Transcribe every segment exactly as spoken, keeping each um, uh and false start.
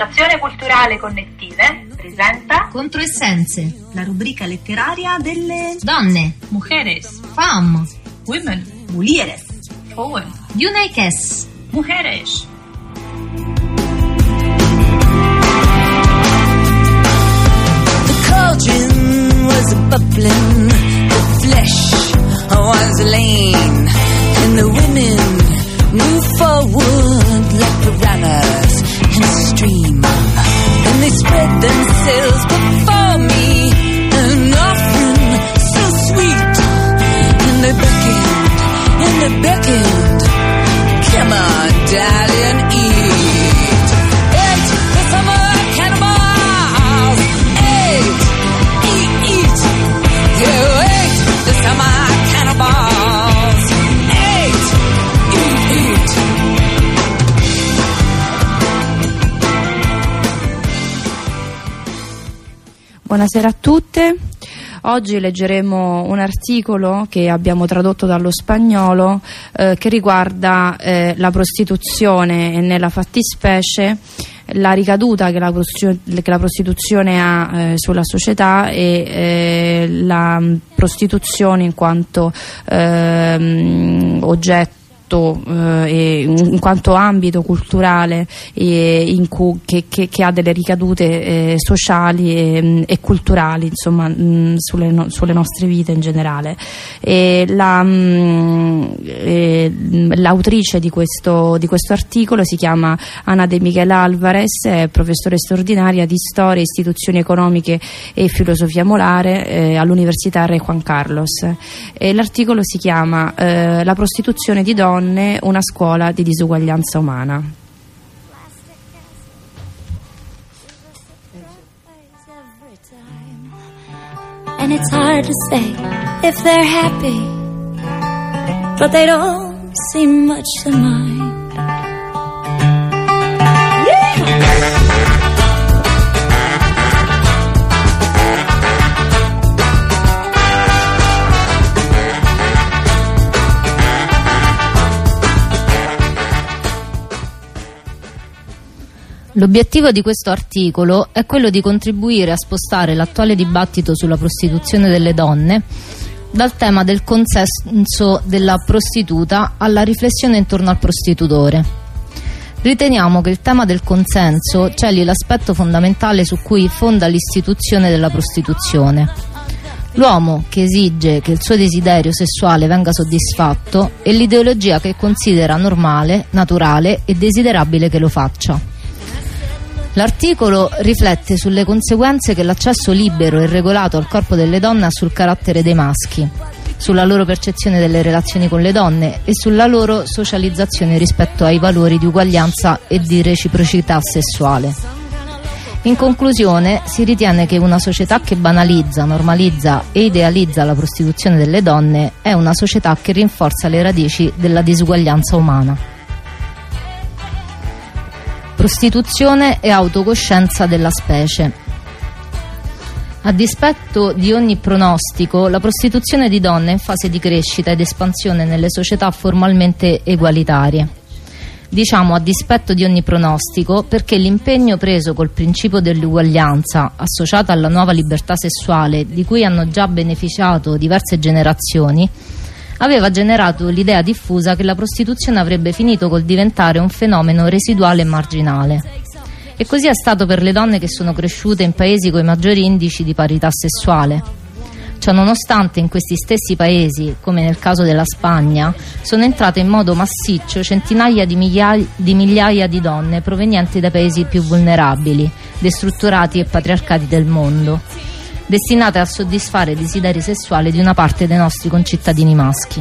Stazione Culturale Connettive presenta Controessenze, la rubrica letteraria delle donne, Mujeres, femme, Women, mulieres, Frauen, Junaikes, Mujeres. The cauldron was bubbling, the flesh was lean, and the women moved forward like piranhas in a stream, and they spread themselves before me, an offering so sweet, and they beckoned, and they beckoned, come on darling, eat, eat the summer cannibals, eat, eat, eat, you eat the summer cannibals, eat, eat, eat. Buonasera a tutte. Oggi leggeremo un articolo che abbiamo tradotto dallo spagnolo eh, che riguarda eh, la prostituzione e nella fattispecie la ricaduta che la, che la prostituzione ha eh, sulla società e eh, la prostituzione in quanto eh, oggetto Eh, in quanto ambito culturale eh, in cui, che, che, che ha delle ricadute eh, sociali e, e culturali, insomma, mh, sulle, no, sulle nostre vite in generale. E la, mh, eh, l'autrice di questo, di questo articolo si chiama Ana de Miguel Álvarez, è professore straordinaria di storia, istituzioni economiche e filosofia morale eh, all'Università Re Juan Carlos. E l'articolo si chiama eh, La prostituzione di donne, una scuola di disuguaglianza umana. And it's hard to say if they're happy, but they don't seem much to mind. L'obiettivo di questo articolo è quello di contribuire a spostare l'attuale dibattito sulla prostituzione delle donne dal tema del consenso della prostituta alla riflessione intorno al prostitutore. Riteniamo che il tema del consenso celi l'aspetto fondamentale su cui fonda l'istituzione della prostituzione. L'uomo che esige che il suo desiderio sessuale venga soddisfatto e l'ideologia che considera normale, naturale e desiderabile che lo faccia. L'articolo riflette sulle conseguenze che l'accesso libero e regolato al corpo delle donne ha sul carattere dei maschi, sulla loro percezione delle relazioni con le donne e sulla loro socializzazione rispetto ai valori di uguaglianza e di reciprocità sessuale. In conclusione, si ritiene che una società che banalizza, normalizza e idealizza la prostituzione delle donne è una società che rinforza le radici della disuguaglianza umana. Prostituzione e autocoscienza della specie. A dispetto di ogni pronostico, la prostituzione di donne è in fase di crescita ed espansione nelle società formalmente egualitarie. Diciamo a dispetto di ogni pronostico perché l'impegno preso col principio dell'uguaglianza, associato alla nuova libertà sessuale di cui hanno già beneficiato diverse generazioni, aveva generato l'idea diffusa che la prostituzione avrebbe finito col diventare un fenomeno residuale e marginale. E così è stato per le donne che sono cresciute in paesi con i maggiori indici di parità sessuale. Ciononostante in questi stessi paesi, come nel caso della Spagna, sono entrate in modo massiccio centinaia di migliaia di, migliaia di donne provenienti dai paesi più vulnerabili, destrutturati e patriarcati del mondo, destinate a soddisfare i desideri sessuali di una parte dei nostri concittadini maschi.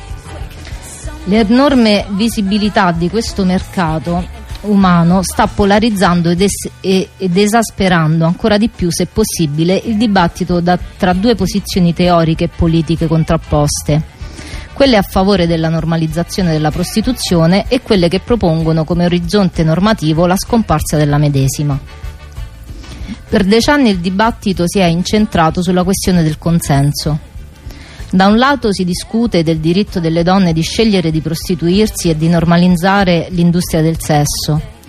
L'enorme visibilità di questo mercato umano sta polarizzando ed, es- e- ed esasperando ancora di più, se possibile, il dibattito da- tra due posizioni teoriche e politiche contrapposte, quelle a favore della normalizzazione della prostituzione e quelle che propongono come orizzonte normativo la scomparsa della medesima. Per decenni il dibattito si è incentrato sulla questione del consenso. Da un lato si discute del diritto delle donne di scegliere di prostituirsi e di normalizzare l'industria del sesso.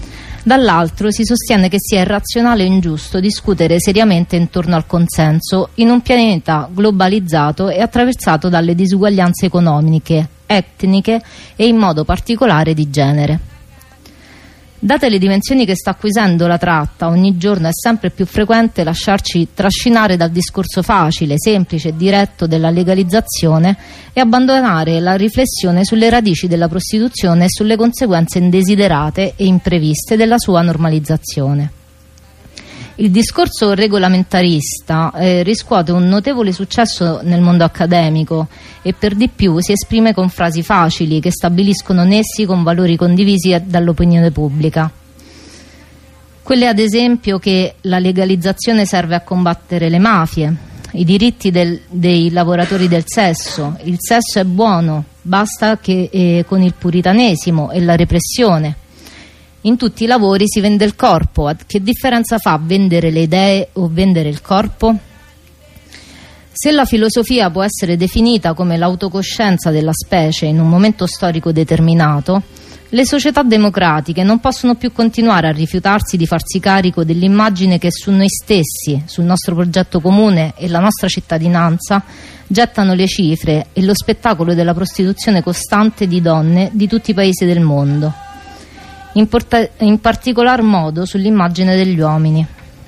Dall'altro si sostiene che sia irrazionale e ingiusto discutere seriamente intorno al consenso in un pianeta globalizzato e attraversato dalle disuguaglianze economiche, etniche e in modo particolare di genere. Date le dimensioni che sta acquisendo la tratta, ogni giorno è sempre più frequente lasciarci trascinare dal discorso facile, semplice e diretto della legalizzazione e abbandonare la riflessione sulle radici della prostituzione e sulle conseguenze indesiderate e impreviste della sua normalizzazione. Il discorso regolamentarista eh, riscuote un notevole successo nel mondo accademico e per di più si esprime con frasi facili che stabiliscono nessi con valori condivisi dall'opinione pubblica. Quelle ad esempio che la legalizzazione serve a combattere le mafie, i diritti del, dei lavoratori del sesso, il sesso è buono, basta che eh, con il puritanesimo e la repressione. In tutti i lavori si vende il corpo. Che differenza fa vendere le idee o vendere il corpo? Se la filosofia può essere definita come l'autocoscienza della specie in un momento storico determinato, le società democratiche non possono più continuare a rifiutarsi di farsi carico dell'immagine che su noi stessi, sul nostro progetto comune e la nostra cittadinanza gettano le cifre e lo spettacolo della prostituzione costante di donne di tutti i paesi del mondo. In, porta- in particolar modo sull'immagine degli uomini.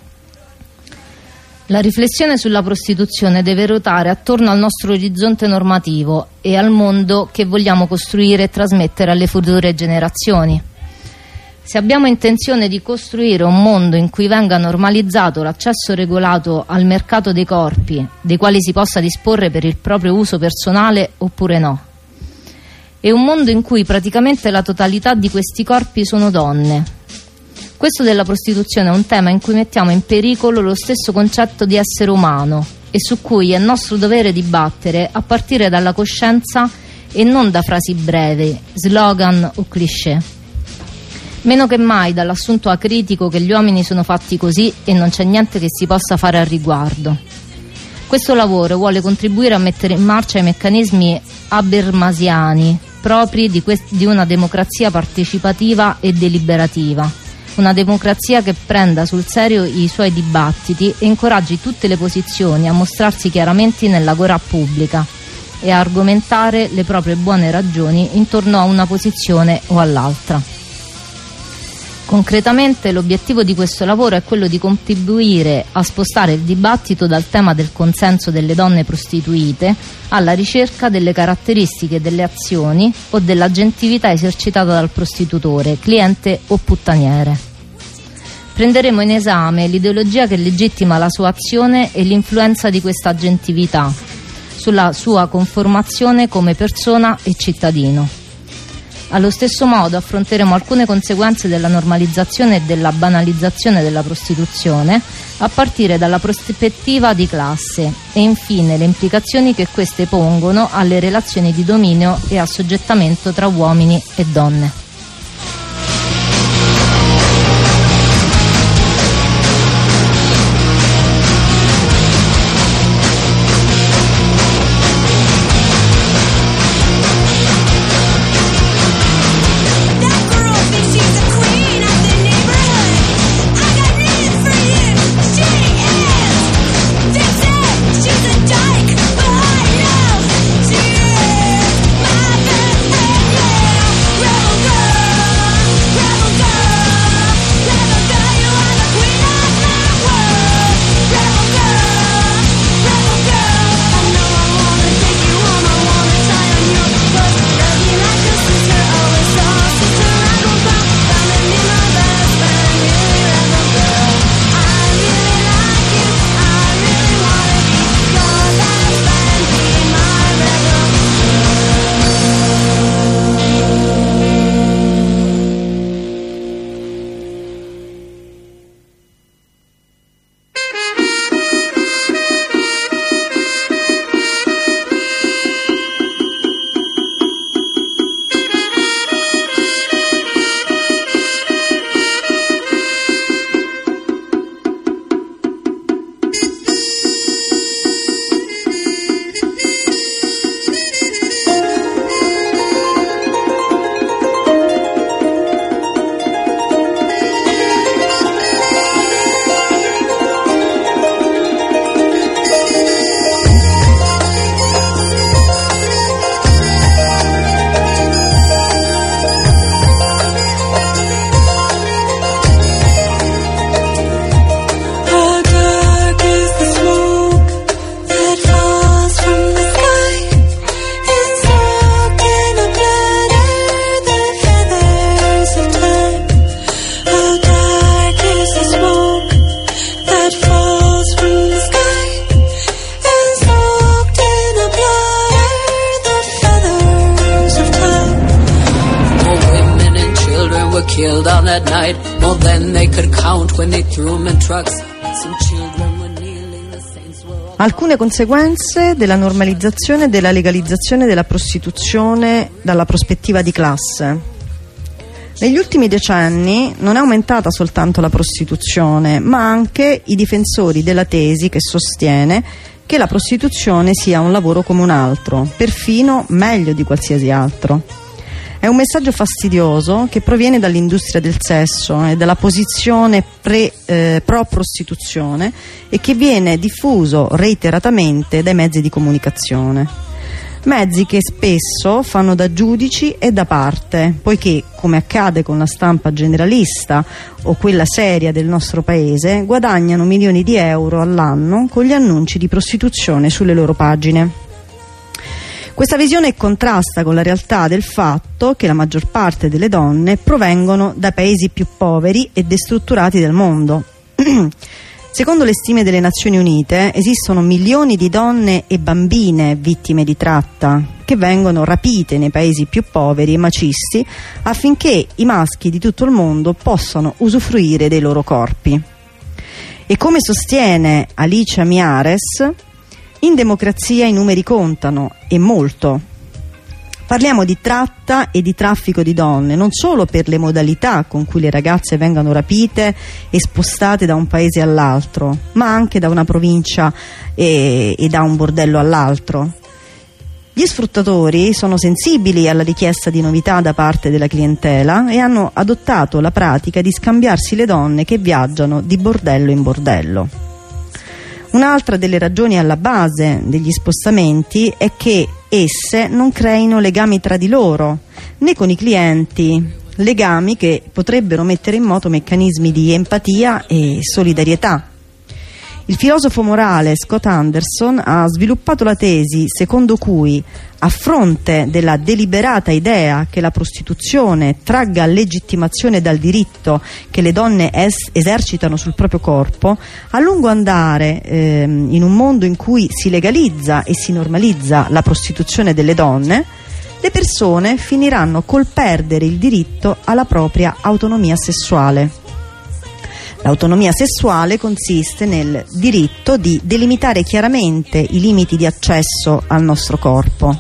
La riflessione sulla prostituzione deve ruotare attorno al nostro orizzonte normativo e al mondo che vogliamo costruire e trasmettere alle future generazioni. Se abbiamo intenzione di costruire un mondo in cui venga normalizzato l'accesso regolato al mercato dei corpi, dei quali si possa disporre per il proprio uso personale oppure no, e un mondo in cui praticamente la totalità di questi corpi sono donne. Questo della prostituzione è un tema in cui mettiamo in pericolo lo stesso concetto di essere umano e su cui è nostro dovere dibattere a partire dalla coscienza e non da frasi brevi, slogan o cliché. Meno che mai dall'assunto acritico che gli uomini sono fatti così e non c'è niente che si possa fare al riguardo. Questo lavoro vuole contribuire a mettere in marcia i meccanismi habermasiani propri di, quest- di una democrazia partecipativa e deliberativa, una democrazia che prenda sul serio i suoi dibattiti e incoraggi tutte le posizioni a mostrarsi chiaramente nell'agora pubblica e a argomentare le proprie buone ragioni intorno a una posizione o all'altra. Concretamente l'obiettivo di questo lavoro è quello di contribuire a spostare il dibattito dal tema del consenso delle donne prostituite alla ricerca delle caratteristiche delle azioni o dell'agentività esercitata dal prostitutore, cliente o puttaniere. Prenderemo in esame l'ideologia che legittima la sua azione e l'influenza di questa agentività sulla sua conformazione come persona e cittadino. Allo stesso modo affronteremo alcune conseguenze della normalizzazione e della banalizzazione della prostituzione a partire dalla prospettiva di classe e infine le implicazioni che queste pongono alle relazioni di dominio e assoggettamento tra uomini e donne. Rebel girl. when they threw them in trucks. Some children were kneeling, the saints were all... Alcune conseguenze della normalizzazione e della legalizzazione della prostituzione dalla prospettiva di classe. Negli ultimi decenni non è aumentata soltanto la prostituzione, ma anche i difensori della tesi che sostiene che la prostituzione sia un lavoro come un altro, perfino meglio di qualsiasi altro. È un messaggio fastidioso che proviene dall'industria del sesso e dalla posizione pre, eh, pro-prostituzione e che viene diffuso reiteratamente dai mezzi di comunicazione. Mezzi che spesso fanno da giudici e da parte, poiché, come accade con la stampa generalista o quella seria del nostro paese, guadagnano milioni di euro all'anno con gli annunci di prostituzione sulle loro pagine. Questa visione contrasta con la realtà del fatto che la maggior parte delle donne provengono da paesi più poveri e destrutturati del mondo. Secondo le stime delle Nazioni Unite esistono milioni di donne e bambine vittime di tratta che vengono rapite nei paesi più poveri e macisti affinché i maschi di tutto il mondo possano usufruire dei loro corpi. E come sostiene Alicia Miares, in democrazia i numeri contano, e molto. Parliamo di tratta e di traffico di donne, non solo per le modalità con cui le ragazze vengono rapite e spostate da un paese all'altro, ma anche da una provincia e, e da un bordello all'altro. Gli sfruttatori sono sensibili alla richiesta di novità da parte della clientela e hanno adottato la pratica di scambiarsi le donne che viaggiano di bordello in bordello. Un'altra delle ragioni alla base degli spostamenti è che esse non creino legami tra di loro, né con i clienti, legami che potrebbero mettere in moto meccanismi di empatia e solidarietà. Il filosofo morale Scott Anderson ha sviluppato la tesi secondo cui, a fronte della deliberata idea che la prostituzione tragga legittimazione dal diritto che le donne es- esercitano sul proprio corpo, a lungo andare ehm, in un mondo in cui si legalizza e si normalizza la prostituzione delle donne, le persone finiranno col perdere il diritto alla propria autonomia sessuale. L'autonomia sessuale consiste nel diritto di delimitare chiaramente i limiti di accesso al nostro corpo.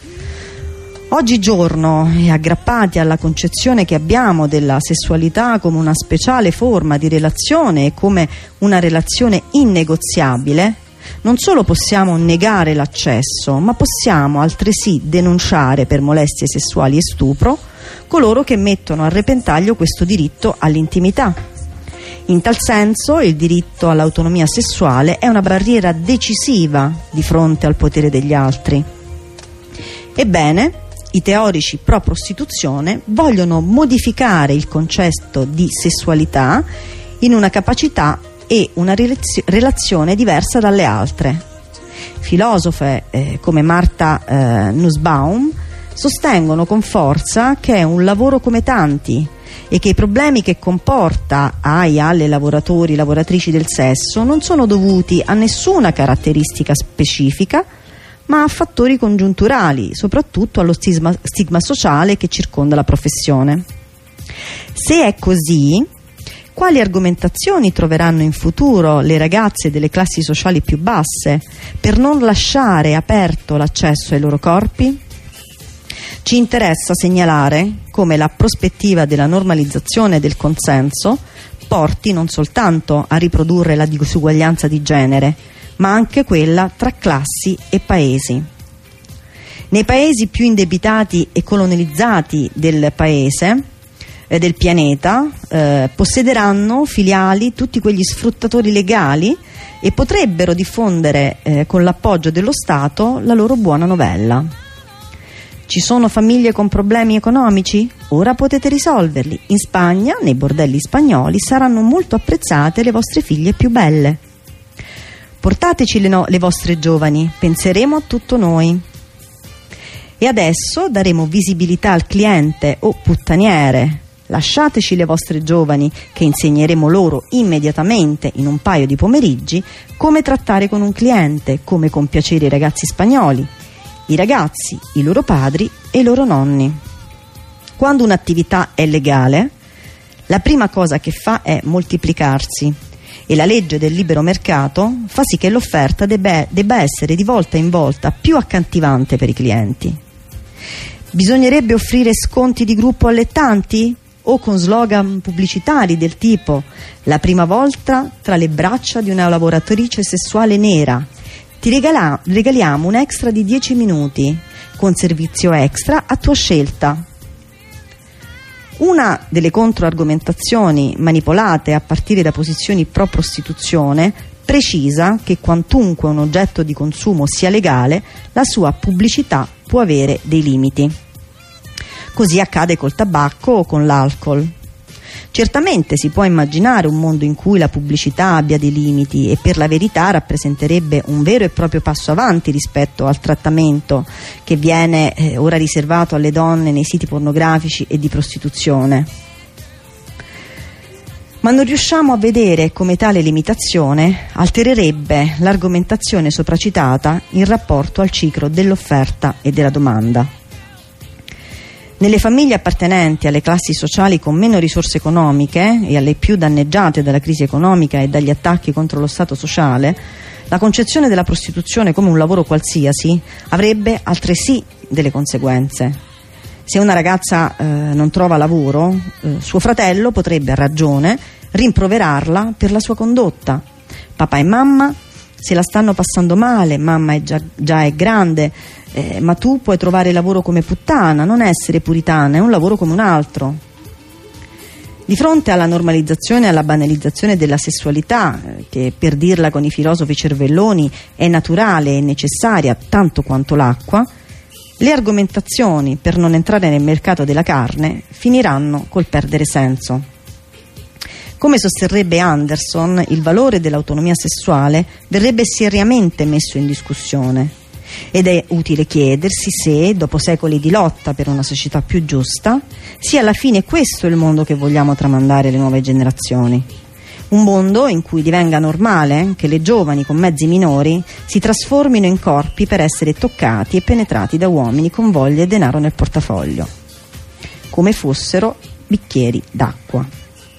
Oggigiorno, e aggrappati alla concezione che abbiamo della sessualità come una speciale forma di relazione e come una relazione innegoziabile, non solo possiamo negare l'accesso, ma possiamo altresì denunciare per molestie sessuali e stupro coloro che mettono a repentaglio questo diritto all'intimità. In tal senso, il diritto all'autonomia sessuale è una barriera decisiva di fronte al potere degli altri. Ebbene, i teorici pro-prostituzione vogliono modificare il concetto di sessualità in una capacità e una relazione diversa dalle altre. Filosofe eh, come Martha eh, Nussbaum sostengono con forza che è un lavoro come tanti e che i problemi che comporta ai alle lavoratori e lavoratrici del sesso non sono dovuti a nessuna caratteristica specifica, ma a fattori congiunturali, soprattutto allo stigma, stigma sociale che circonda la professione. Se è così, quali argomentazioni troveranno in futuro le ragazze delle classi sociali più basse per non lasciare aperto l'accesso ai loro corpi? Ci interessa segnalare come la prospettiva della normalizzazione del consenso porti non soltanto a riprodurre la disuguaglianza di genere, ma anche quella tra classi e paesi. Nei paesi più indebitati e colonizzati del paese, eh, del pianeta, eh, possederanno filiali tutti quegli sfruttatori legali e potrebbero diffondere eh, con l'appoggio dello Stato la loro buona novella. Ci sono famiglie con problemi economici? Ora potete risolverli. In Spagna, nei bordelli spagnoli, saranno molto apprezzate le vostre figlie più belle. Portateci le, no- le vostre giovani, penseremo a tutto noi. E adesso daremo visibilità al cliente o puttaniere. Lasciateci le vostre giovani, che insegneremo loro immediatamente in un paio di pomeriggi come trattare con un cliente, come compiacere i ragazzi spagnoli, i ragazzi, i loro padri e i loro nonni. Quando un'attività è legale, la prima cosa che fa è moltiplicarsi e la legge del libero mercato fa sì che l'offerta debba, debba essere di volta in volta più accattivante per i clienti. Bisognerebbe offrire sconti di gruppo allettanti o con slogan pubblicitari del tipo la prima volta tra le braccia di una lavoratrice sessuale nera, ti regala, regaliamo un extra di dieci minuti con servizio extra a tua scelta. Una delle controargomentazioni manipolate a partire da posizioni pro prostituzione precisa che quantunque un oggetto di consumo sia legale, la sua pubblicità può avere dei limiti. Così accade col tabacco o con l'alcol. Certamente si può immaginare un mondo in cui la pubblicità abbia dei limiti e per la verità rappresenterebbe un vero e proprio passo avanti rispetto al trattamento che viene eh, ora riservato alle donne nei siti pornografici e di prostituzione. Ma non riusciamo a vedere come tale limitazione altererebbe l'argomentazione sopracitata in rapporto al ciclo dell'offerta e della domanda. Nelle famiglie appartenenti alle classi sociali con meno risorse economiche e alle più danneggiate dalla crisi economica e dagli attacchi contro lo Stato sociale, la concezione della prostituzione come un lavoro qualsiasi avrebbe altresì delle conseguenze. Se una ragazza eh, non trova lavoro, eh, suo fratello potrebbe a ragione rimproverarla per la sua condotta. Papà e mamma se la stanno passando male, mamma è già, già è grande, eh, ma tu puoi trovare lavoro come puttana, non essere puritana, è un lavoro come un altro. Di fronte alla normalizzazione e alla banalizzazione della sessualità, eh, che per dirla con i filosofi cervelloni è naturale e necessaria tanto quanto l'acqua, le argomentazioni per non entrare nel mercato della carne finiranno col perdere senso. Come sosterrebbe Anderson, il valore dell'autonomia sessuale verrebbe seriamente messo in discussione ed è utile chiedersi se, dopo secoli di lotta per una società più giusta, sia alla fine questo il mondo che vogliamo tramandare alle nuove generazioni. Un mondo in cui divenga normale che le giovani con mezzi minori si trasformino in corpi per essere toccati e penetrati da uomini con voglia e denaro nel portafoglio, come fossero bicchieri d'acqua.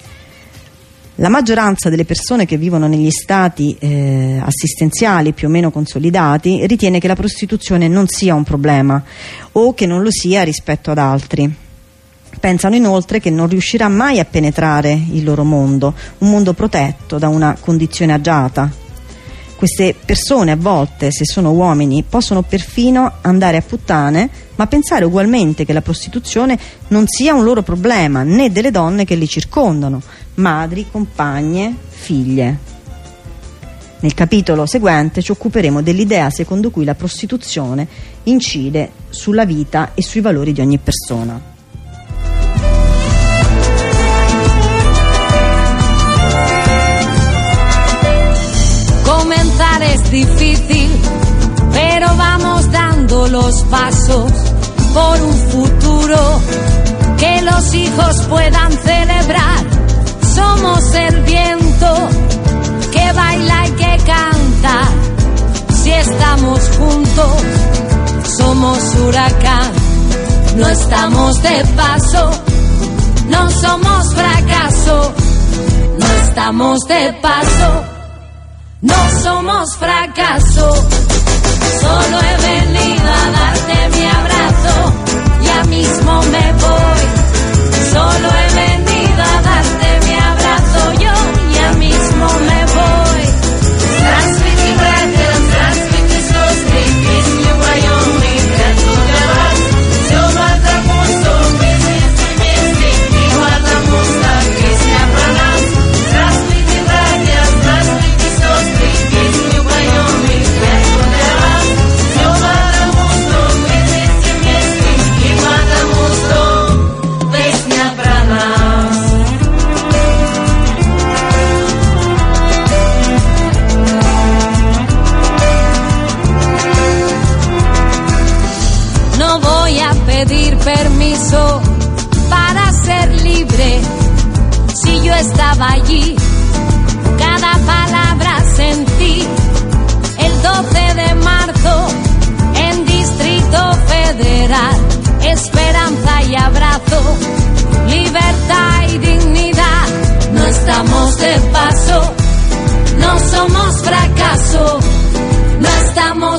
La maggioranza delle persone che vivono negli stati eh, assistenziali più o meno consolidati ritiene che la prostituzione non sia un problema o che non lo sia rispetto ad altri. Pensano inoltre che non riuscirà mai a penetrare il loro mondo, un mondo protetto da una condizione agiata. Queste persone a volte, se sono uomini, possono perfino andare a puttane, ma pensare ugualmente che la prostituzione non sia un loro problema, né delle donne che li circondano, madri, compagne, figlie. Nel capitolo seguente ci occuperemo dell'idea secondo cui la prostituzione incide sulla vita e sui valori di ogni persona. Comenzar es difícil, pero vamos dando los pasos por un futuro que los hijos puedan celebrar. Somos el viento que baila y que canta. Si estamos juntos, somos huracán. No estamos de paso, no somos fracaso. No estamos de paso, no somos fracaso. Solo he venido a darte mi abrazo, ya mismo me voy. Solo he venido a darte mi abrazo, yo ya mismo me voy. Здравствуйте, братья, здравствуйте, сестры, песню поем мы для вас. Все потому, что мы здесь вместе, и потому, что песня про нас. Здравствуйте, братья, здравствуйте, сестры, песню поем мы для вас. Все потому, что мы здесь вместе, и потому, что песня про нас.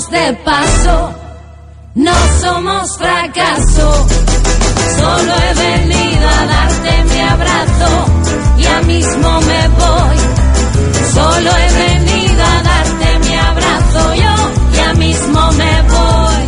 de paso, no somos fracaso. Solo he venido a darte mi abrazo, ya mismo me voy. Solo he venido a darte mi abrazo, yo ya mismo me voy.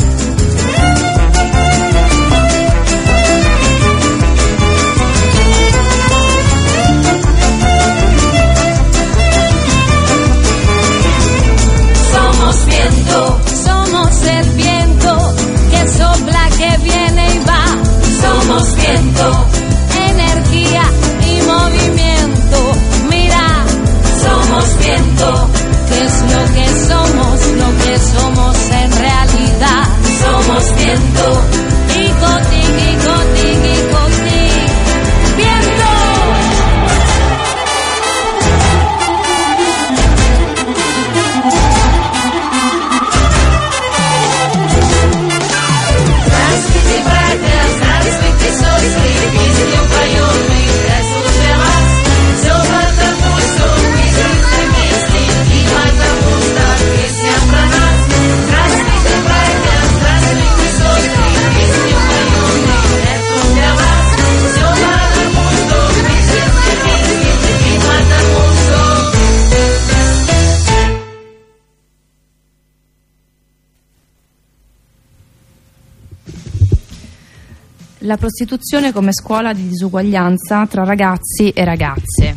Somos viento, somos el viento que sopla, que viene y va. Somos viento, energía y movimiento. Mira, somos viento, que es lo que somos, lo que somos en realidad. Somos viento, tico, tico, tico, tico, viento. La prostituzione come scuola di disuguaglianza tra ragazzi e ragazze.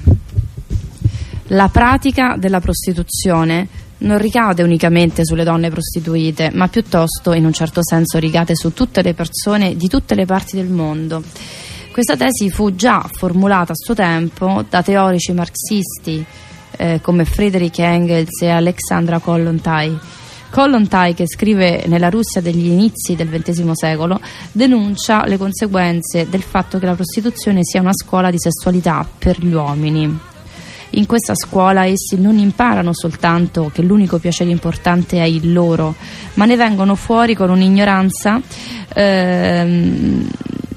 La pratica della prostituzione non ricade unicamente sulle donne prostituite, ma piuttosto, in un certo senso, ricade su tutte le persone di tutte le parti del mondo. Questa tesi fu già formulata a suo tempo da teorici marxisti eh, come Friedrich Engels e Alexandra Kollontai. Kollontai, che scrive nella Russia degli inizi del ventesimo secolo, denuncia le conseguenze del fatto che la prostituzione sia una scuola di sessualità per gli uomini. In questa scuola essi non imparano soltanto che l'unico piacere importante è il loro, ma ne vengono fuori con un'ignoranza ehm,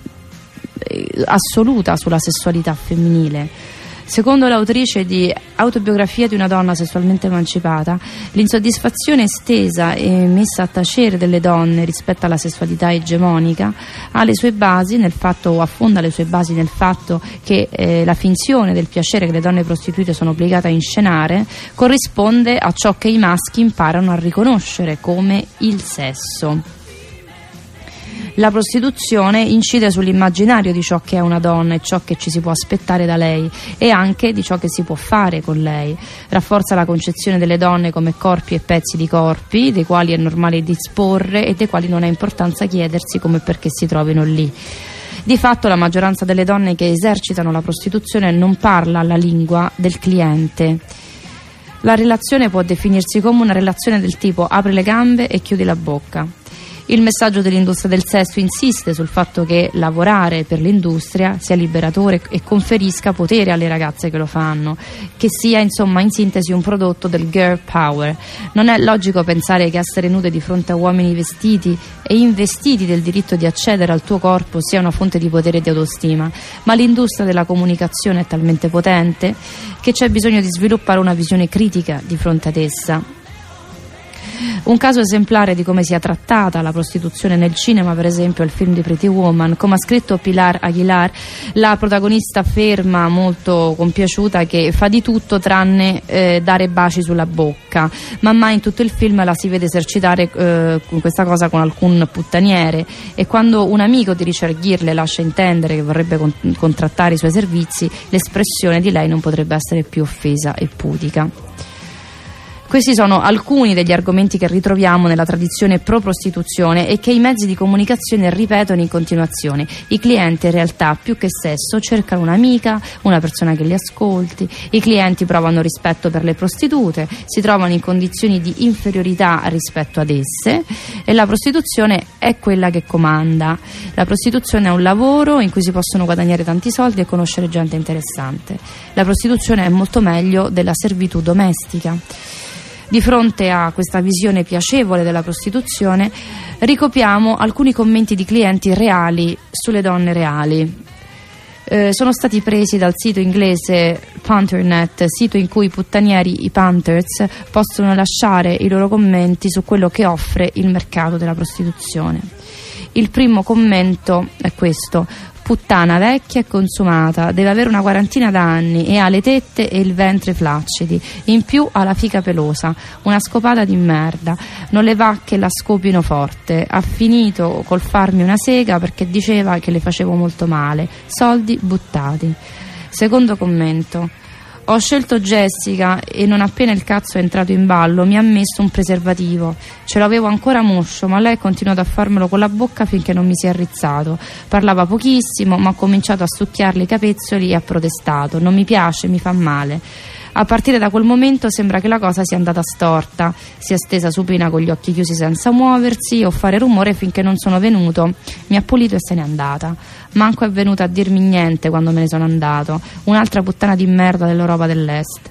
assoluta sulla sessualità femminile. Secondo l'autrice di Autobiografia di una donna sessualmente emancipata, l'insoddisfazione estesa e messa a tacere delle donne rispetto alla sessualità egemonica ha le sue basi nel fatto, o affonda le sue basi nel fatto che eh, la finzione del piacere che le donne prostituite sono obbligate a inscenare corrisponde a ciò che i maschi imparano a riconoscere come il sesso. La prostituzione incide sull'immaginario di ciò che è una donna e ciò che ci si può aspettare da lei, e anche di ciò che si può fare con lei. Rafforza la concezione delle donne come corpi e pezzi di corpi, dei quali è normale disporre e dei quali non ha importanza chiedersi come e perché si trovino lì. Di fatto la maggioranza delle donne che esercitano la prostituzione non parla la lingua del cliente. La relazione può definirsi come una relazione del tipo apri le gambe e chiudi la bocca. Il messaggio dell'industria del sesso insiste sul fatto che lavorare per l'industria sia liberatore e conferisca potere alle ragazze che lo fanno, che sia insomma in sintesi un prodotto del girl power. Non è logico pensare che essere nude di fronte a uomini vestiti e investiti del diritto di accedere al tuo corpo sia una fonte di potere e di autostima, ma l'industria della comunicazione è talmente potente che c'è bisogno di sviluppare una visione critica di fronte ad essa. Un caso esemplare di come sia trattata la prostituzione nel cinema, per esempio, è il film di Pretty Woman. Come ha scritto Pilar Aguilar, la protagonista afferma, molto compiaciuta, che fa di tutto tranne eh, dare baci sulla bocca, ma mai in tutto il film la si vede esercitare eh, questa cosa con alcun puttaniere, e quando un amico di Richard Gere le lascia intendere che vorrebbe con- contrattare i suoi servizi, l'espressione di lei non potrebbe essere più offesa e pudica. Questi sono alcuni degli argomenti che ritroviamo nella tradizione pro-prostituzione e che i mezzi di comunicazione ripetono in continuazione. I clienti in realtà, più che sesso, cercano un'amica, una persona che li ascolti. I clienti provano rispetto per le prostitute, si trovano in condizioni di inferiorità rispetto ad esse, e la prostituzione è quella che comanda. La prostituzione è un lavoro in cui si possono guadagnare tanti soldi e conoscere gente interessante. La prostituzione è molto meglio della servitù domestica. Di fronte a questa visione piacevole della prostituzione, ricopiamo alcuni commenti di clienti reali sulle donne reali. Eh, sono stati presi dal sito inglese Punternet, sito in cui i puttanieri, i Panthers, possono lasciare i loro commenti su quello che offre il mercato della prostituzione. Il primo commento è questo: puttana vecchia e consumata, deve avere una quarantina d'anni e ha le tette e il ventre flaccidi, in più ha la fica pelosa, una scopata di merda, non le va che la scopino forte, ha finito col farmi una sega perché diceva che le facevo molto male, soldi buttati. Secondo commento: ho scelto Jessica e non appena il cazzo è entrato in ballo mi ha messo un preservativo. Ce l'avevo ancora moscio, ma lei ha continuato a farmelo con la bocca finché non mi si è arrizzato. Parlava pochissimo, ma ho cominciato a succhiarle i capezzoli e ha protestato. Non mi piace, mi fa male. A partire da quel momento sembra che la cosa sia andata storta. Si è stesa supina con gli occhi chiusi senza muoversi o fare rumore finché non sono venuto. Mi ha pulito e se n'è andata. Manco è venuta a dirmi niente quando me ne sono andato. Un'altra puttana di merda dell'Europa dell'Est.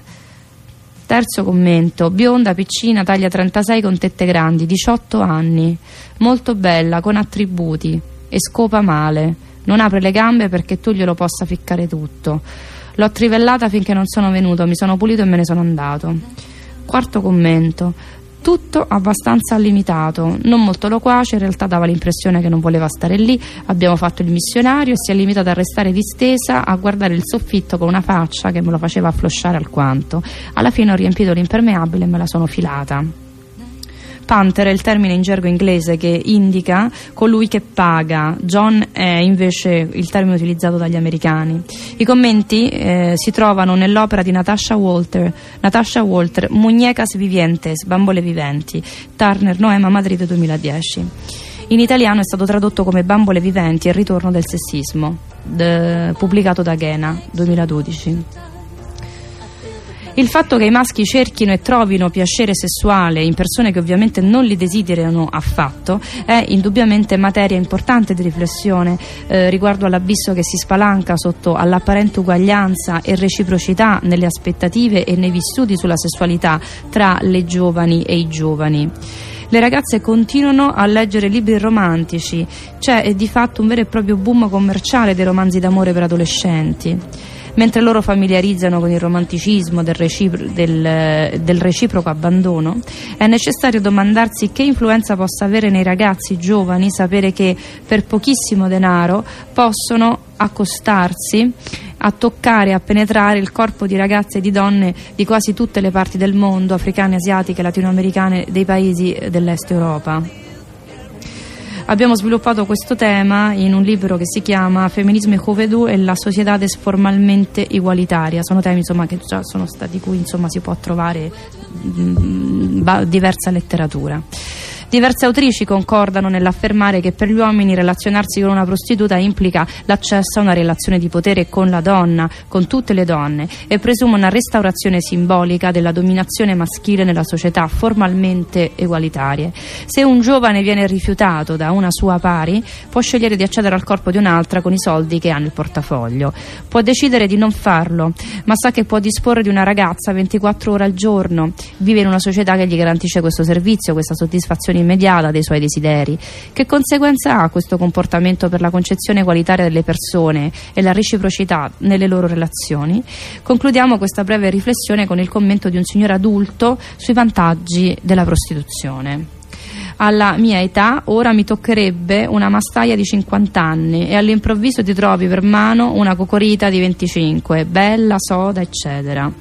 Terzo commento: bionda, piccina, taglia trentasei con tette grandi, diciotto anni. Molto bella, con attributi. E scopa male. Non apre le gambe perché tu glielo possa ficcare tutto. L'ho trivellata finché non sono venuto, mi sono pulito e me ne sono andato. Quarto commento: tutto abbastanza limitato, non molto loquace, in realtà dava l'impressione che non voleva stare lì. Abbiamo fatto il missionario e si è limitato a restare distesa a guardare il soffitto con una faccia che me lo faceva afflosciare alquanto. Alla fine ho riempito l'impermeabile e me la sono filata. Panther è il termine in gergo inglese che indica colui che paga. John è invece il termine utilizzato dagli americani. I commenti eh, si trovano nell'opera di Natasha Walter, Natasha Walter, Muñecas Vivientes, Bambole Viventi, Turner Noema, Madrid duemiladieci. In italiano è stato tradotto come Bambole Viventi e il ritorno del sessismo, de, pubblicato da Ghena, duemiladodici. Il fatto che i maschi cerchino e trovino piacere sessuale in persone che ovviamente non li desiderano affatto è indubbiamente materia importante di riflessione eh, riguardo all'abisso che si spalanca sotto all'apparente uguaglianza e reciprocità nelle aspettative e nei vissuti sulla sessualità tra le giovani e i giovani. Le ragazze continuano a leggere libri romantici, c'è di fatto un vero e proprio boom commerciale dei romanzi d'amore per adolescenti. Mentre loro familiarizzano con il romanticismo del, recipro, del, del reciproco abbandono, è necessario domandarsi che influenza possa avere nei ragazzi giovani sapere che per pochissimo denaro possono accostarsi a toccare, a penetrare il corpo di ragazze e di donne di quasi tutte le parti del mondo, africane, asiatiche, latinoamericane, dei paesi dell'Est Europa. Abbiamo sviluppato questo tema in un libro che si chiama Feminismo e Juventud e la sociedades formalmente igualitaria. Sono temi insomma, che già sono stati, di cui insomma, si può trovare mh, diversa letteratura. Diverse autrici concordano nell'affermare che per gli uomini relazionarsi con una prostituta implica l'accesso a una relazione di potere con la donna, con tutte le donne, e presume una restaurazione simbolica della dominazione maschile nella società formalmente egualitarie. Se un giovane viene rifiutato da una sua pari, può scegliere di accedere al corpo di un'altra con i soldi che ha nel portafoglio. Può decidere di non farlo, ma sa che può disporre di una ragazza ventiquattro ore al giorno. Vive in una società che gli garantisce questo servizio, questa soddisfazione immediata dei suoi desideri. Che conseguenza ha questo comportamento per la concezione egualitaria delle persone e la reciprocità nelle loro relazioni? Concludiamo questa breve riflessione con il commento di un signore adulto sui vantaggi della prostituzione. Alla mia età ora mi toccherebbe una mastaia di cinquanta anni e all'improvviso ti trovi per mano una cocorita di venticinque, bella, soda, eccetera.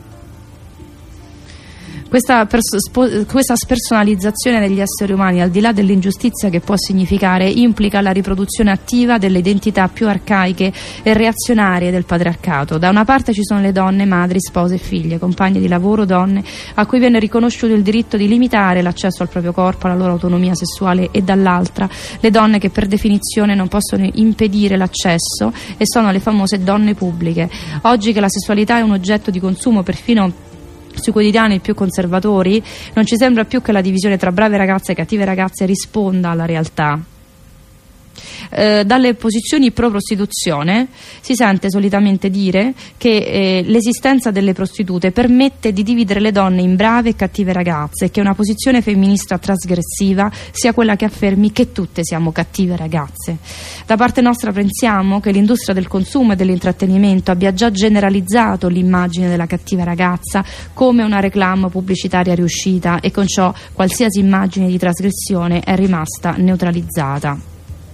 Questa, pers- spo- questa spersonalizzazione degli esseri umani, al di là dell'ingiustizia che può significare, implica la riproduzione attiva delle identità più arcaiche e reazionarie del patriarcato. Da una parte ci sono le donne, madri, spose e figlie, compagne di lavoro, donne a cui viene riconosciuto il diritto di limitare l'accesso al proprio corpo, alla loro autonomia sessuale, e dall'altra le donne che per definizione non possono impedire l'accesso e sono le famose donne pubbliche. Oggi che la sessualità è un oggetto di consumo perfino sui quotidiani più conservatori, non ci sembra più che la divisione tra brave ragazze e cattive ragazze risponda alla realtà. Eh, dalle posizioni pro prostituzione si sente solitamente dire che eh, l'esistenza delle prostitute permette di dividere le donne in brave e cattive ragazze, e che una posizione femminista trasgressiva sia quella che affermi che tutte siamo cattive ragazze. Da parte nostra pensiamo che l'industria del consumo e dell'intrattenimento abbia già generalizzato l'immagine della cattiva ragazza come una reclama pubblicitaria riuscita, e con ciò qualsiasi immagine di trasgressione è rimasta neutralizzata.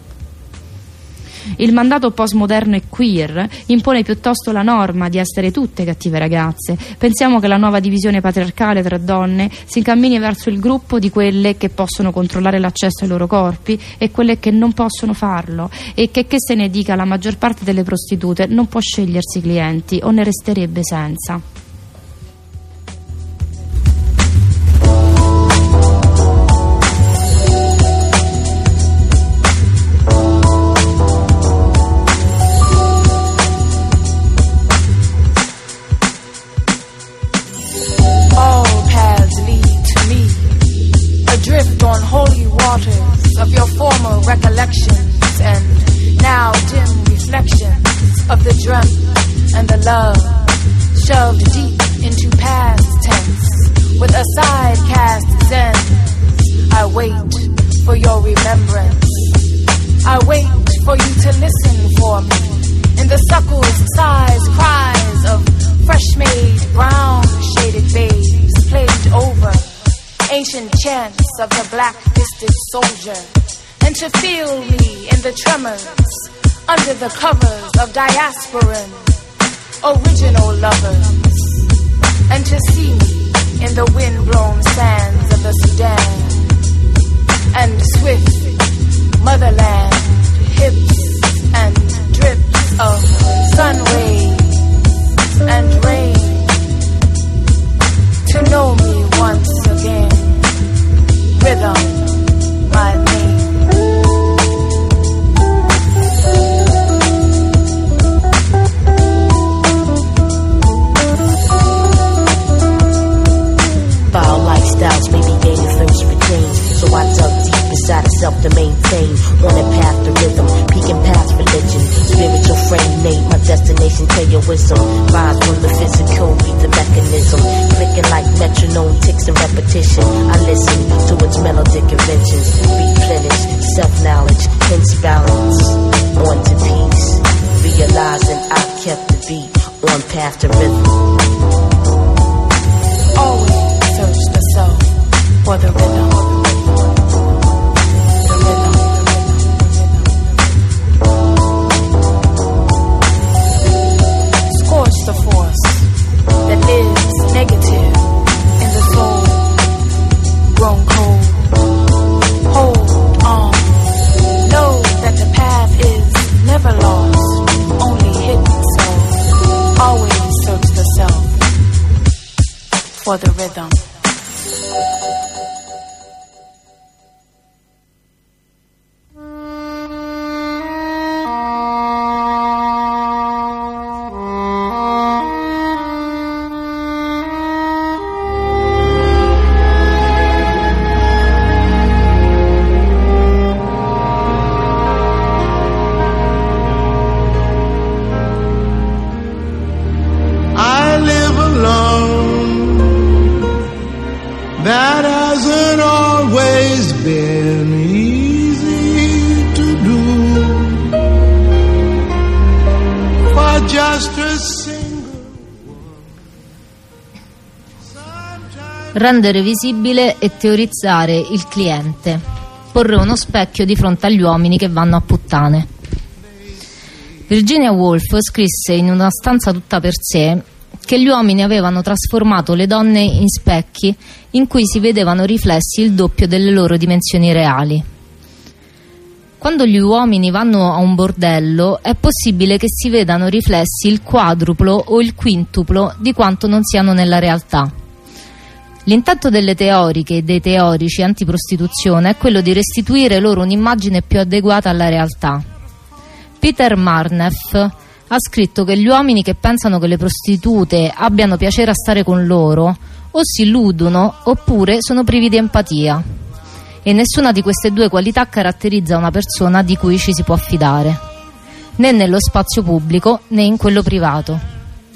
Il mandato postmoderno e queer impone piuttosto la norma di essere tutte cattive ragazze. Pensiamo che la nuova divisione patriarcale tra donne si incammini verso il gruppo di quelle che possono controllare l'accesso ai loro corpi e quelle che non possono farlo, e che, che se ne dica, la maggior parte delle prostitute non può scegliersi clienti o ne resterebbe senza. On holy waters of your former recollections, and now dim reflections of the dream and the love shoved deep into past tense with a side cast zen. I wait for your remembrance. I wait for you to listen for me in the suckles, sighs, cries of fresh-made brown shaded babes played over ancient chants of the black-fisted soldier, and to feel me in the tremors under the covers of diasporan original lovers, and to see me in the wind-blown sands of the Sudan and swift motherland hips and drips of sun rays and rain, to know me once again. Rhythm, my name. Foul lifestyles may be gaining thirst for change, so I dug deep inside of self to maintain. On a path to rhythm, peeking past religion. Spiritual frame, made my destination, tell your wisdom. Rise from the physical, beat the mechanism. Clicking like metronome, ticks and repetition. I listen to its melodic conventions. Replenish self-knowledge, hence balance. On to peace, realizing I kept the beat on path to rhythm. Always search the soul for the rhythm. The force that lives negative in the soul, grown cold. Hold on, know that the path is never lost, only hidden. So always search the self for the rhythm. That hasn't always been easy to do, for just a single rendere visibile e teorizzare il cliente, porre uno specchio di fronte agli uomini che vanno a puttane. Virginia Woolf scrisse in Una stanza tutta per sé che gli uomini avevano trasformato le donne in specchi in cui si vedevano riflessi il doppio delle loro dimensioni reali. Quando gli uomini vanno a un bordello è possibile che si vedano riflessi il quadruplo o il quintuplo di quanto non siano nella realtà. L'intento delle teoriche e dei teorici antiprostituzione è quello di restituire loro un'immagine più adeguata alla realtà. Peter Marneff ha scritto che gli uomini che pensano che le prostitute abbiano piacere a stare con loro o si illudono oppure sono privi di empatia. e nessuna di queste due qualità caratterizza una persona di cui ci si può fidare, né nello spazio pubblico né in quello privato.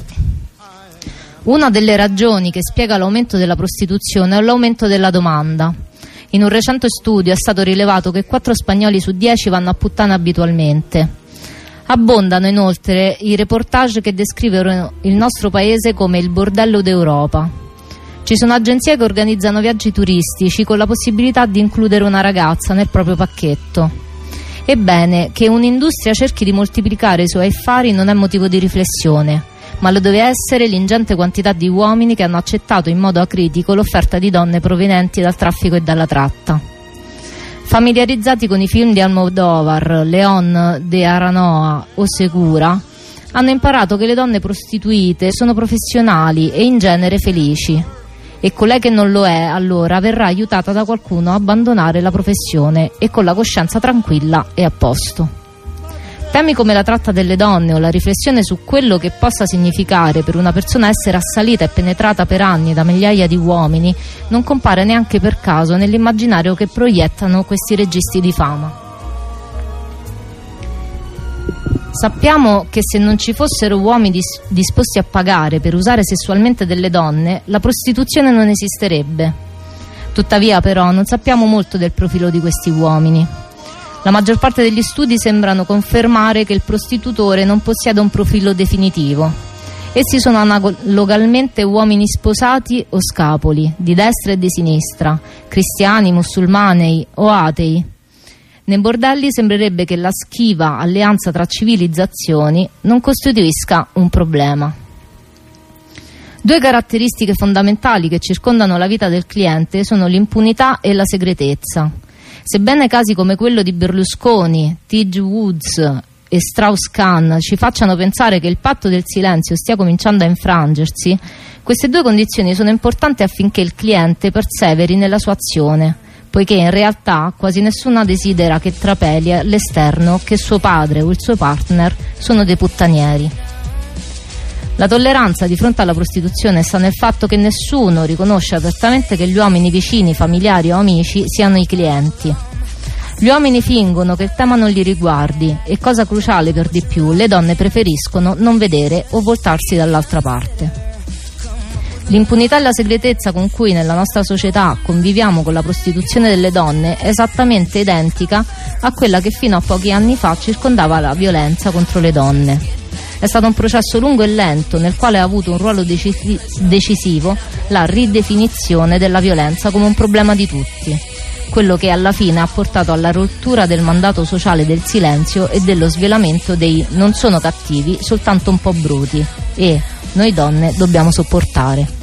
Una delle ragioni che spiega l'aumento della prostituzione è l'aumento della domanda. In un recente studio è stato rilevato che quattro spagnoli su dieci vanno a puttane abitualmente. Abbondano inoltre i reportage che descrivono il nostro paese come il bordello d'Europa. Ci sono agenzie che organizzano viaggi turistici con la possibilità di includere una ragazza nel proprio pacchetto. Ebbene, che un'industria cerchi di moltiplicare i suoi affari non è motivo di riflessione, ma lo deve essere l'ingente quantità di uomini che hanno accettato in modo acritico l'offerta di donne provenienti dal traffico e dalla tratta. Familiarizzati con i film di Almodóvar, León de Aranoa o Segura, hanno imparato che le donne prostituite sono professionali e in genere felici, e colei che non lo è allora verrà aiutata da qualcuno a abbandonare la professione e con la coscienza tranquilla e a posto. Temi come la tratta delle donne o la riflessione su quello che possa significare per una persona essere assalita e penetrata per anni da migliaia di uomini non compare neanche per caso nell'immaginario che proiettano questi registi di fama. Sappiamo che se non ci fossero uomini dis- disposti a pagare per usare sessualmente delle donne, la prostituzione non esisterebbe. Tuttavia, però, non sappiamo molto del profilo di questi uomini. La maggior parte degli studi sembrano confermare che il prostitutore non possiede un profilo definitivo. Essi sono analogamente uomini sposati o scapoli, di destra e di sinistra, cristiani, musulmani o atei. Nei bordelli sembrerebbe che la schiva alleanza tra civilizzazioni non costituisca un problema. Due caratteristiche fondamentali che circondano la vita del cliente sono l'impunità e la segretezza. Sebbene casi come quello di Berlusconi, Tige Woods e Strauss-Kahn ci facciano pensare che il patto del silenzio stia cominciando a infrangersi, queste due condizioni sono importanti affinché il cliente perseveri nella sua azione, poiché in realtà quasi nessuna desidera che trapeli all'esterno che suo padre o il suo partner sono dei puttanieri. La tolleranza di fronte alla prostituzione sta nel fatto che nessuno riconosce apertamente che gli uomini vicini, familiari o amici siano i clienti. Gli uomini fingono che il tema non li riguardi e, cosa cruciale per di più, le donne preferiscono non vedere o voltarsi dall'altra parte. L'impunità e la segretezza con cui nella nostra società conviviamo con la prostituzione delle donne è esattamente identica a quella che fino a pochi anni fa circondava la violenza contro le donne. È stato un processo lungo e lento nel quale ha avuto un ruolo decisi- decisivo la ridefinizione della violenza come un problema di tutti, quello che alla fine ha portato alla rottura del mandato sociale del silenzio e dello svelamento dei non sono cattivi, soltanto un po' bruti e noi donne dobbiamo sopportare.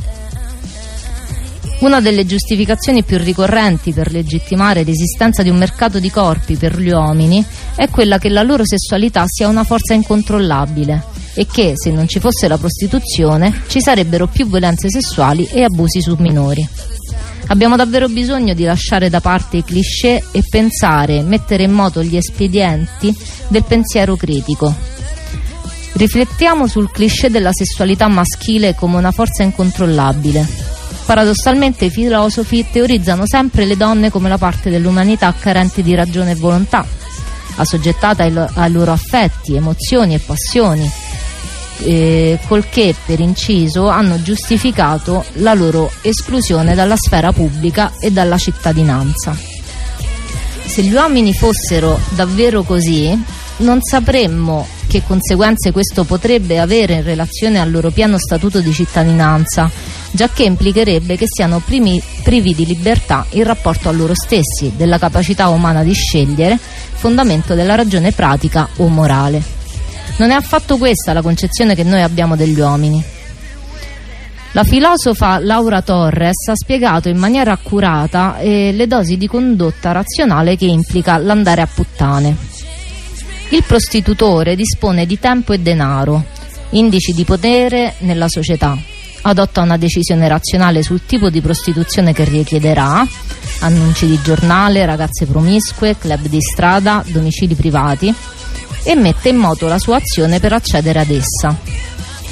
Una delle giustificazioni più ricorrenti per legittimare l'esistenza di un mercato di corpi per gli uomini è quella che la loro sessualità sia una forza incontrollabile e che, se non ci fosse la prostituzione, ci sarebbero più violenze sessuali e abusi su minori. Abbiamo davvero bisogno di lasciare da parte i cliché e pensare, mettere in moto gli espedienti del pensiero critico. Riflettiamo sul cliché della sessualità maschile come una forza incontrollabile. Paradossalmente i filosofi teorizzano sempre le donne come la parte dell'umanità carente di ragione e volontà, assoggettata ai, lo- ai loro affetti, emozioni e passioni, eh, col che per inciso hanno giustificato la loro esclusione dalla sfera pubblica e dalla cittadinanza. Se gli uomini fossero davvero così, non sapremmo che conseguenze questo potrebbe avere in relazione al loro pieno statuto di cittadinanza, giacché implicherebbe che siano primi, privi di libertà in rapporto a loro stessi, della capacità umana di scegliere, fondamento della ragione pratica o morale. Non è affatto questa la concezione che noi abbiamo degli uomini. La filosofa Laura Torres ha spiegato in maniera accurata eh, le dosi di condotta razionale che implica l'andare a puttane. Il prostitutore dispone di tempo e denaro, indici di potere nella società. Adotta una decisione razionale sul tipo di prostituzione che richiederà, annunci di giornale, ragazze promiscue, club di strada, domicili privati, e mette in moto la sua azione per accedere ad essa.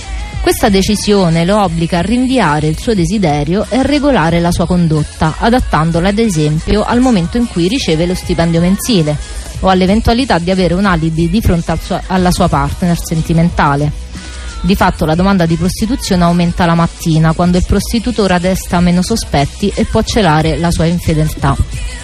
Questa decisione lo obbliga a rinviare il suo desiderio e a regolare la sua condotta, adattandola ad esempio al momento in cui riceve lo stipendio mensile o all'eventualità di avere un alibi di fronte al suo, alla sua partner sentimentale. Di fatto la domanda di prostituzione aumenta la mattina, quando il prostitutore desta meno sospetti e può celare la sua infedeltà.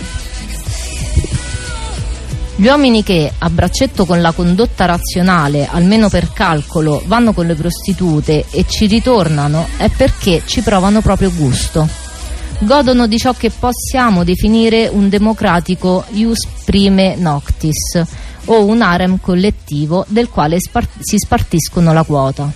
Gli uomini che, a braccetto con la condotta razionale, almeno per calcolo, vanno con le prostitute e ci ritornano, è perché ci provano proprio gusto. Godono di ciò che possiamo definire un democratico ius prime noctis, o un harem collettivo del quale spar- si spartiscono la quota.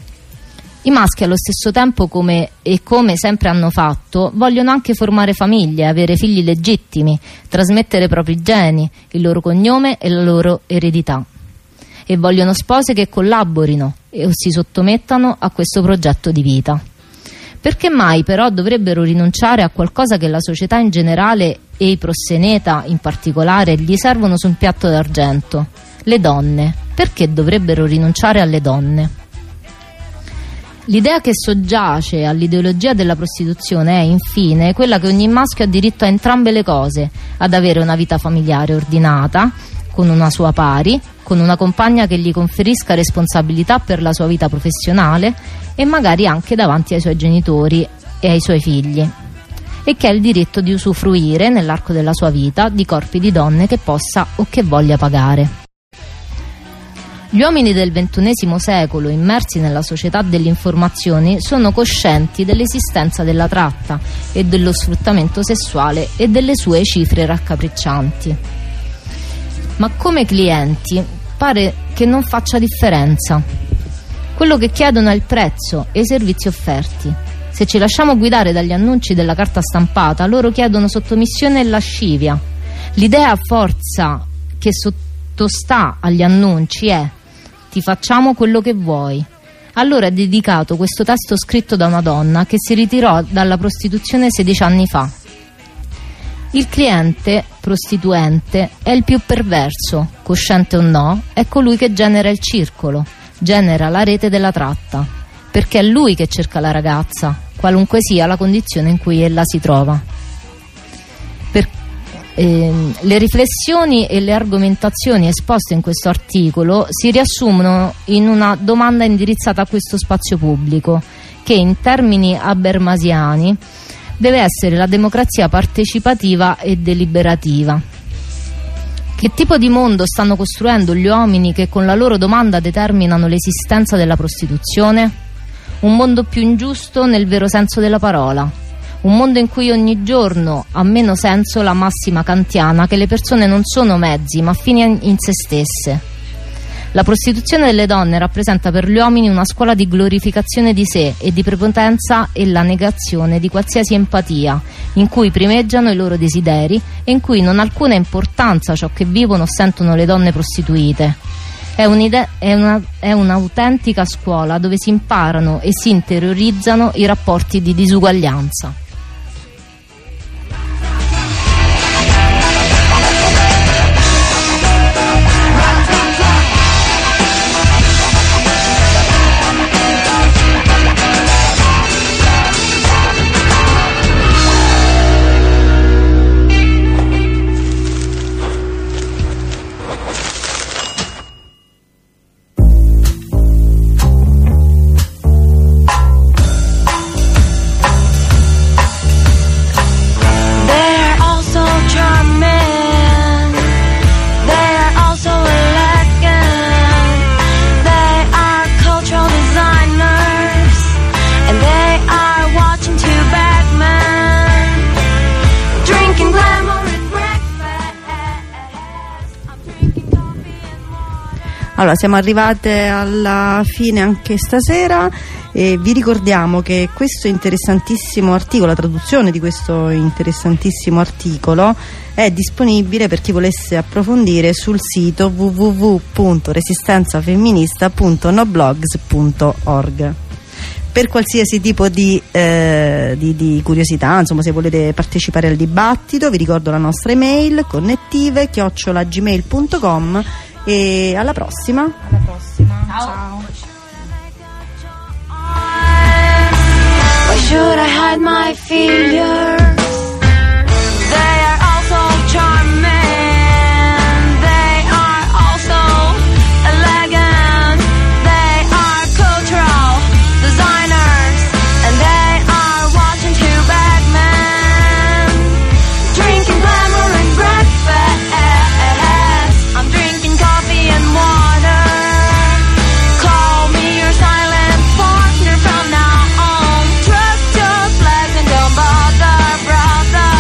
I maschi allo stesso tempo, come e come sempre hanno fatto, vogliono anche formare famiglie, avere figli legittimi, trasmettere i propri geni, il loro cognome e la loro eredità. E vogliono spose che collaborino e o si sottomettano a questo progetto di vita. Perché mai però dovrebbero rinunciare a qualcosa che la società in generale e i prosseneta in particolare gli servono su un piatto d'argento? Le donne. Perché dovrebbero rinunciare alle donne? L'idea che soggiace all'ideologia della prostituzione è, infine, quella che ogni maschio ha diritto a entrambe le cose, ad avere una vita familiare ordinata, con una sua pari, con una compagna che gli conferisca responsabilità per la sua vita professionale e magari anche davanti ai suoi genitori e ai suoi figli, e che ha il diritto di usufruire, nell'arco della sua vita, di corpi di donne che possa o che voglia pagare. Gli uomini del ventunesimo secolo, immersi nella società delle informazioni, sono coscienti dell'esistenza della tratta e dello sfruttamento sessuale e delle sue cifre raccapriccianti. Ma come clienti pare che non faccia differenza. Quello che chiedono è il prezzo e i servizi offerti. Se ci lasciamo guidare dagli annunci della carta stampata, loro chiedono sottomissione e lascivia. L'idea a forza che sottostà agli annunci è: ti facciamo quello che vuoi. Allora è dedicato questo testo scritto da una donna che si ritirò dalla prostituzione sedici anni fa. Il cliente prostituente è il più perverso, cosciente o no, è colui che genera il circolo, genera la rete della tratta, perché è lui che cerca la ragazza, qualunque sia la condizione in cui ella si trova. Per Eh, le riflessioni e le argomentazioni esposte in questo articolo si riassumono in una domanda indirizzata a questo spazio pubblico, che in termini habermasiani deve essere la democrazia partecipativa e deliberativa. Che tipo di mondo stanno costruendo gli uomini che con la loro domanda determinano l'esistenza della prostituzione? Un mondo più ingiusto nel vero senso della parola. Un mondo in cui ogni giorno ha meno senso la massima kantiana che le persone non sono mezzi ma fini in se stesse. La prostituzione delle donne rappresenta per gli uomini una scuola di glorificazione di sé e di prepotenza e la negazione di qualsiasi empatia, in cui primeggiano i loro desideri e in cui non ha alcuna importanza ciò che vivono o sentono le donne prostituite. È, un'idea, è, una, è un'autentica scuola dove si imparano e si interiorizzano i rapporti di disuguaglianza. Allora, siamo arrivate alla fine anche stasera e vi ricordiamo che questo interessantissimo articolo, la traduzione di questo interessantissimo articolo è disponibile per chi volesse approfondire sul sito w w w punto resistenzafemminista punto noblogs punto org. Per qualsiasi tipo di, eh, di, di curiosità, insomma, se volete partecipare al dibattito, vi ricordo la nostra email connettive chiocciola gmail punto com. E alla prossima. Alla prossima. Ciao. Ciao. should I hide my fears? They are also charming. They are also elegant. They are cultural designers, and they are watching two bad men drinking glamour and breakfast. I'm drinking coffee and water. Call me your silent partner from now on. Trust your flags and don't bother, brother.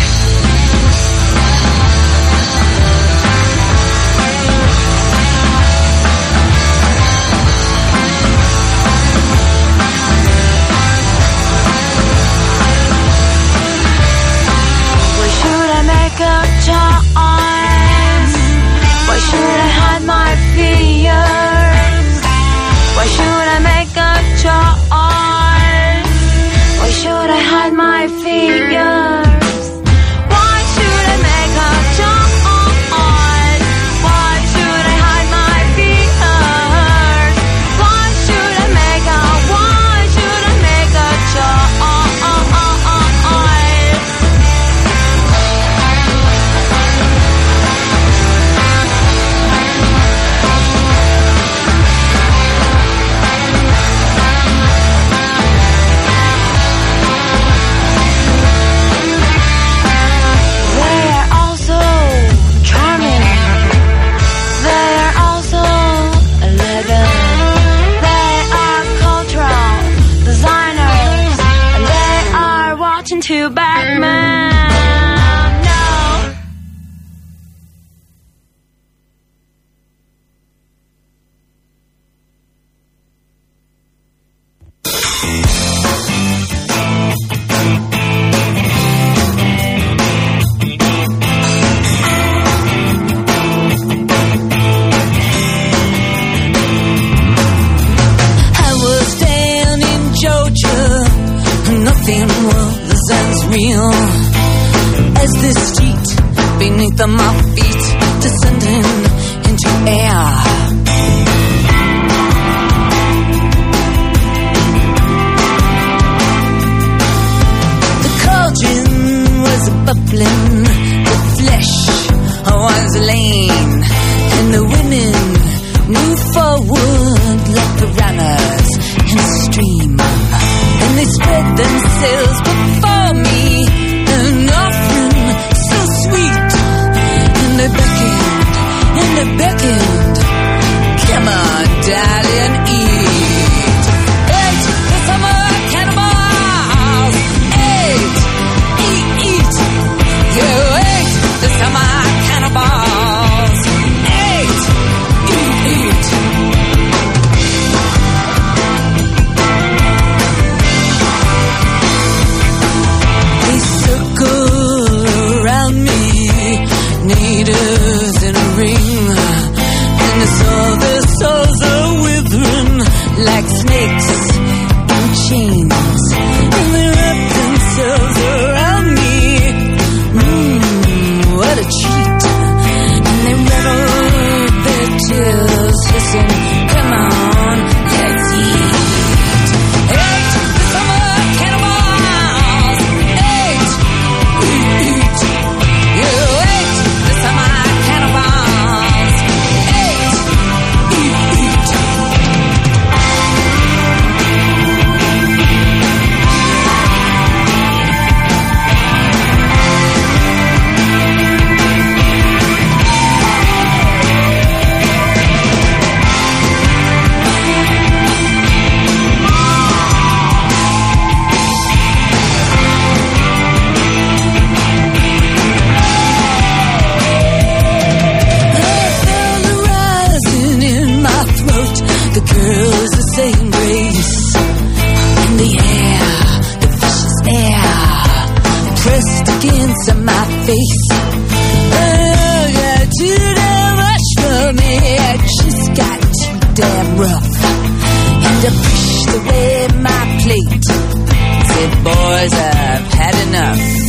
Why should I make a choice? Why should I hide my fears? Why should I make a choice? Why should I hide my fears? Why should I make a choice? Why should I hide my fears? Why should I make a, why should I make a choice? They are also charming. They are also elegant. They are cultural designers, and they are watching two Batman. No. I was down in Georgia, nothing was as real as this street beneath my feet, descending into air. The cauldron was bubbling, the flesh was lean, and the women moved forward like the runners in a stream, and they spread themselves before me, an offering so sweet, and they beckoned, and they beckoned, come on, darling, eat, eat the summer cannibals, eat, eat, eat, you eat the summer cannibals, eat, eat, eat. They circle around me, natives in a ring, and I saw their souls are withering like snakes in chains, and they wrap themselves around me. Mmm, what a treat! And they rattle their tails, hissing, "Come on, let's eat." Eat the summer cannibals. Eat, eat, eat. You eat the summer cannibals. Eat, eat, eat. I felt a rising in my throat. The girls the same grace, in the air, the vicious air pressed against my face. Oh, got too damn much for me. I just got too damn rough, and I pushed away my plate. Said, boys, I've had enough.